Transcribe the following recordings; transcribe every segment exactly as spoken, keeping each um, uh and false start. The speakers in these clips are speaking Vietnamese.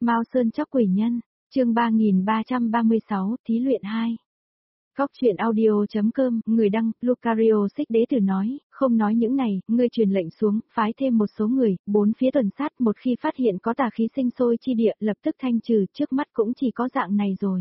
Mao Sơn Chóc Quỷ Nhân, chương ba nghìn ba trăm ba mươi sáu, thí luyện hai. Góc truyện audio.com, người đăng, Lucario Xích Đế Tử nói, không nói những này, ngươi truyền lệnh xuống, phái thêm một số người, bốn phía tuần sát, một khi phát hiện có tà khí sinh sôi chi địa, lập tức thanh trừ, trước mắt cũng chỉ có dạng này rồi.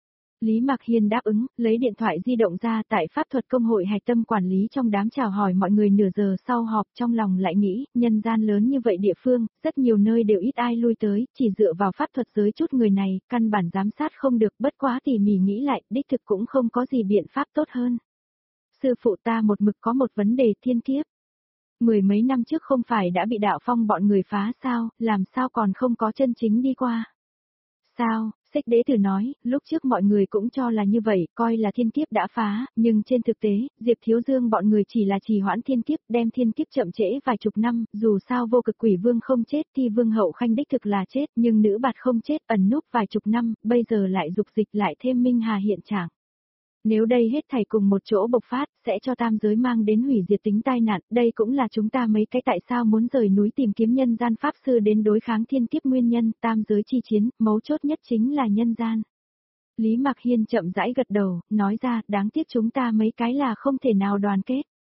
Lý Mạc Hiên đáp ứng, lấy điện thoại di động ra tại pháp thuật công hội hạch tâm quản lý trong đám chào hỏi mọi người nửa giờ sau họp, trong lòng lại nghĩ, nhân gian lớn như vậy địa phương, rất nhiều nơi đều ít ai lui tới, chỉ dựa vào pháp thuật giới chút người này, căn bản giám sát không được, bất quá tỉ mỉ nghĩ lại, đích thực cũng không có gì biện pháp tốt hơn. Sư phụ ta một mực có một vấn đề thiên kiếp. Mười mấy năm trước không phải đã bị đạo phong bọn người phá sao, làm sao còn không có chân chính đi qua. Sao? Xích Đế Tử nói, lúc trước mọi người cũng cho là như vậy, coi là thiên kiếp đã phá, nhưng trên thực tế, Diệp Thiếu Dương bọn người chỉ là trì hoãn thiên kiếp, đem thiên kiếp chậm trễ vài chục năm, dù sao vô cực quỷ vương không chết thì vương hậu khanh đích thực là chết, nhưng nữ bạt không chết ẩn núp vài chục năm, bây giờ lại dục dịch lại thêm Minh Hà hiện trạng. Nếu đây hết thảy cùng một chỗ bộc phát, sẽ cho tam giới mang đến hủy diệt tính tai nạn, đây cũng là chúng ta mấy cái tại sao muốn rời núi tìm kiếm nhân gian pháp sư đến đối kháng thiên kiếp nguyên nhân, tam giới chi chiến, mấu chốt nhất chính là nhân gian. Lý Mạc Hiên chậm rãi gật đầu, nói ra, đáng tiếc chúng ta mấy cái là không thể nào đoàn kết.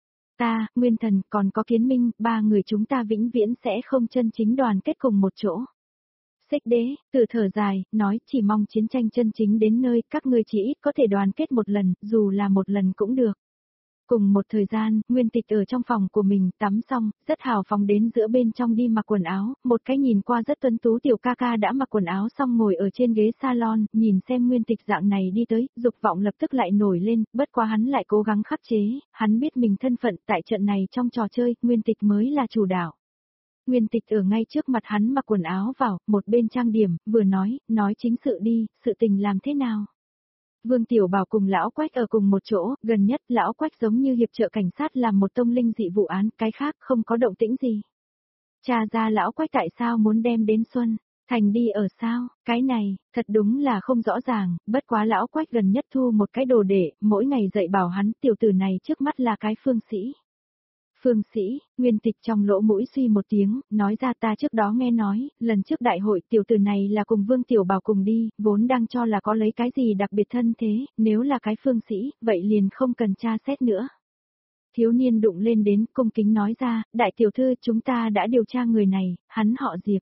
Ta, Nguyên Thần, còn có Kiến Minh, ba người chúng ta vĩnh viễn sẽ không chân chính đoàn kết cùng một chỗ. Xích Đế, từ thở dài, nói chỉ mong chiến tranh chân chính đến nơi các ngươi chỉ ít có thể đoàn kết một lần, dù là một lần cũng được. Cùng một thời gian, Nguyên Tịch ở trong phòng của mình tắm xong, rất hào phóng đến giữa bên trong đi mặc quần áo, một cái nhìn qua rất tuấn tú tiểu ca ca đã mặc quần áo xong ngồi ở trên ghế salon, nhìn xem Nguyên Tịch dạng này đi tới, dục vọng lập tức lại nổi lên, bất quá hắn lại cố gắng khắc chế, hắn biết mình thân phận tại trận này trong trò chơi, Nguyên Tịch mới là chủ đạo. Nguyên Tịch ở ngay trước mặt hắn mặc quần áo vào, một bên trang điểm, vừa nói, nói chính sự đi, sự tình làm thế nào. Vương Tiểu Bảo cùng Lão Quách ở cùng một chỗ, gần nhất Lão Quách giống như hiệp trợ cảnh sát làm một tông linh dị vụ án, cái khác không có động tĩnh gì. Cha ra Lão Quách tại sao muốn đem đến Xuân Thành đi ở sao, cái này, thật đúng là không rõ ràng, bất quá Lão Quách gần nhất thu một cái đồ để, mỗi ngày dạy bảo hắn tiểu tử này trước mắt là cái phương sĩ. Phương sĩ, Nguyên Tịch trong lỗ mũi suy một tiếng, nói ra ta trước đó nghe nói, lần trước đại hội tiểu tử này là cùng Vương Tiểu Bảo cùng đi, vốn đang cho là có lấy cái gì đặc biệt thân thế, nếu là cái phương sĩ, vậy liền không cần tra xét nữa. Thiếu niên đụng lên đến, cung kính nói ra, đại tiểu thư chúng ta đã điều tra người này, hắn họ Diệp.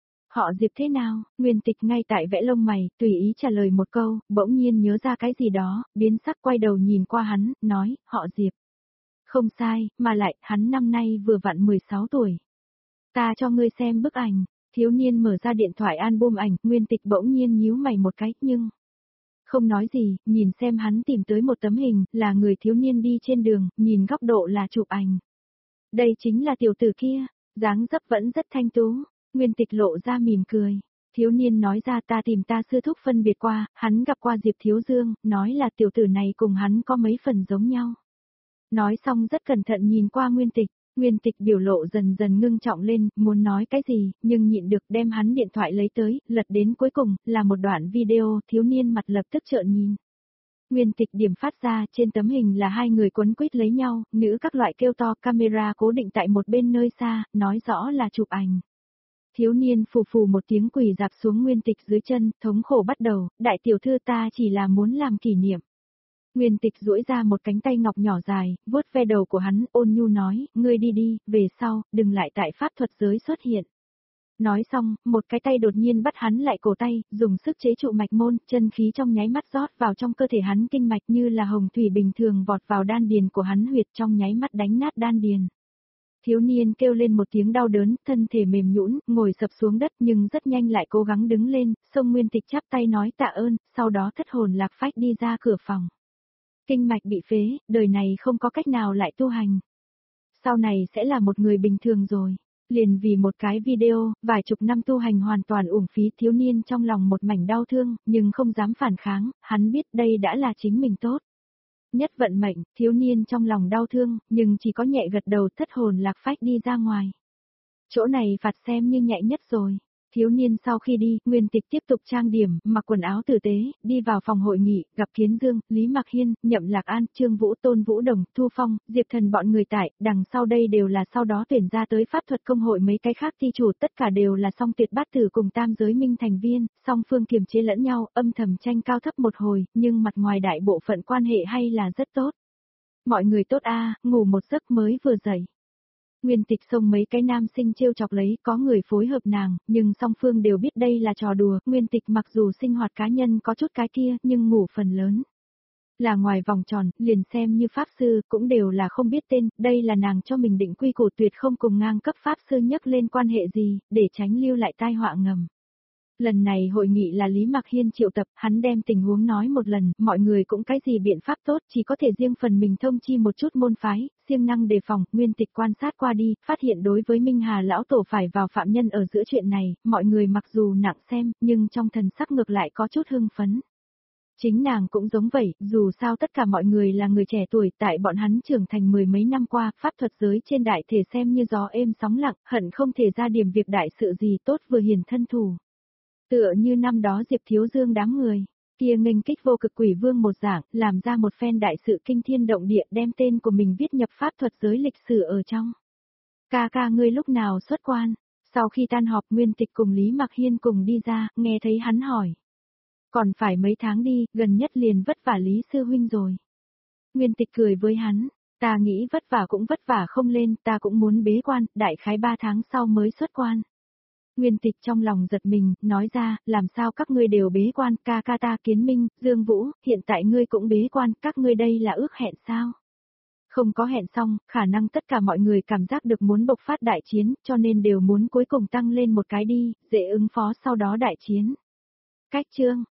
Họ Diệp thế nào? Nguyên Tịch ngay tại vẽ lông mày, tùy ý trả lời một câu, bỗng nhiên nhớ ra cái gì đó, biến sắc quay đầu nhìn qua hắn, nói, họ Diệp. Không sai, mà lại, hắn năm nay vừa vặn mười sáu tuổi. Ta cho ngươi xem bức ảnh, thiếu niên mở ra điện thoại album ảnh, Nguyên Tịch bỗng nhiên nhíu mày một cái, nhưng... Không nói gì, nhìn xem hắn tìm tới một tấm hình, là người thiếu niên đi trên đường, nhìn góc độ là chụp ảnh. Đây chính là tiểu tử kia, dáng dấp vẫn rất thanh tú, Nguyên Tịch lộ ra mỉm cười. Thiếu niên nói ra ta tìm ta sư thúc phân biệt qua, hắn gặp qua Diệp Thiếu Dương, nói là tiểu tử này cùng hắn có mấy phần giống nhau. Nói xong rất cẩn thận nhìn qua Nguyên Tịch, Nguyên Tịch biểu lộ dần dần ngưng trọng lên, muốn nói cái gì, nhưng nhịn được đem hắn điện thoại lấy tới, lật đến cuối cùng, là một đoạn video, thiếu niên mặt lập tức trợn nhìn. Nguyên Tịch điểm phát ra, trên tấm hình là hai người quấn quýt lấy nhau, nữ các loại kêu to, camera cố định tại một bên nơi xa, nói rõ là chụp ảnh. Thiếu niên phù phù một tiếng quỳ dạp xuống Nguyên Tịch dưới chân, thống khổ bắt đầu, đại tiểu thư ta chỉ là muốn làm kỷ niệm. Nguyên Tịch duỗi ra một cánh tay ngọc nhỏ dài, vuốt ve đầu của hắn, ôn nhu nói, ngươi đi đi, về sau, đừng lại tại pháp thuật giới xuất hiện. Nói xong, một cái tay đột nhiên bắt hắn lại cổ tay, dùng sức chế trụ mạch môn, chân khí trong nháy mắt rót vào trong cơ thể hắn kinh mạch như là hồng thủy bình thường vọt vào đan điền của hắn huyệt trong nháy mắt đánh nát đan điền. Thiếu niên kêu lên một tiếng đau đớn, thân thể mềm nhũn, ngồi sập xuống đất nhưng rất nhanh lại cố gắng đứng lên, xông Nguyên Tịch chắp tay nói tạ ơn, sau đó thất hồn lạc phách đi ra cửa phòng. Kinh mạch bị phế, đời này không có cách nào lại tu hành. Sau này sẽ là một người bình thường rồi. Liền vì một cái video, vài chục năm tu hành hoàn toàn uổng phí, thiếu niên trong lòng một mảnh đau thương, nhưng không dám phản kháng, hắn biết đây đã là chính mình tốt. Nhất vận mệnh, thiếu niên trong lòng đau thương, nhưng chỉ có nhẹ gật đầu thất hồn lạc phách đi ra ngoài. Chỗ này phạt xem như nhẹ nhất rồi. Thiếu niên sau khi đi, Nguyên Tịch tiếp tục trang điểm, mặc quần áo tử tế, đi vào phòng hội nghị, gặp Kiến Dương, Lý Mạc Hiên, Nhậm Lạc An, Trương Vũ, Tôn Vũ Đồng, Thu Phong, Diệp Thần bọn người tại, đằng sau đây đều là sau đó tuyển ra tới pháp thuật công hội mấy cái khác thi chủ, tất cả đều là song tuyệt bát tử cùng tam giới minh thành viên, song phương kiềm chế lẫn nhau, âm thầm tranh cao thấp một hồi, nhưng mặt ngoài đại bộ phận quan hệ hay là rất tốt. Mọi người tốt a, ngủ một giấc mới vừa dậy. Nguyên Tịch xông mấy cái nam sinh trêu chọc lấy, có người phối hợp nàng, nhưng song phương đều biết đây là trò đùa, Nguyên Tịch mặc dù sinh hoạt cá nhân có chút cái kia, nhưng ngủ phần lớn là ngoài vòng tròn, liền xem như pháp sư, cũng đều là không biết tên, đây là nàng cho mình định quy củ tuyệt không cùng ngang cấp pháp sư nhắc lên quan hệ gì, để tránh lưu lại tai họa ngầm. Lần này hội nghị là Lý Mạc Hiên triệu tập, hắn đem tình huống nói một lần, mọi người cũng cái gì biện pháp tốt, chỉ có thể riêng phần mình thông chi một chút môn phái, siêng năng đề phòng, Nguyên Tịch quan sát qua đi, phát hiện đối với Minh Hà lão tổ phải vào phạm nhân ở giữa chuyện này, mọi người mặc dù nặng xem, nhưng trong thần sắc ngược lại có chút hưng phấn. Chính nàng cũng giống vậy, dù sao tất cả mọi người là người trẻ tuổi, tại bọn hắn trưởng thành mười mấy năm qua, pháp thuật giới trên đại thể xem như gió êm sóng lặng, hận không thể ra điểm việc đại sự gì tốt vừa hiền thân thủ. Tựa như năm đó Diệp Thiếu Dương đám người, kia nghênh kích vô cực quỷ vương một dạng, làm ra một phen đại sự kinh thiên động địa đem tên của mình viết nhập pháp thuật giới lịch sử ở trong. Ca ca ngươi lúc nào xuất quan? Sau khi tan họp Nguyên Tịch cùng Lý Mạc Hiên cùng đi ra, nghe thấy hắn hỏi. Còn phải mấy tháng đi, gần nhất liền vất vả Lý Sư Huynh rồi. Nguyên Tịch cười với hắn, ta nghĩ vất vả cũng vất vả không lên, ta cũng muốn bế quan, đại khái ba tháng sau mới xuất quan. Nguyên Tịch trong lòng giật mình, nói ra, làm sao các ngươi đều bế quan, ca ca ta Kiến Minh, Dương Vũ, hiện tại ngươi cũng bế quan, các ngươi đây là ước hẹn sao? Không có hẹn xong, khả năng tất cả mọi người cảm giác được muốn bộc phát đại chiến, cho nên đều muốn cuối cùng tăng lên một cái đi, dễ ứng phó sau đó đại chiến. Cách chương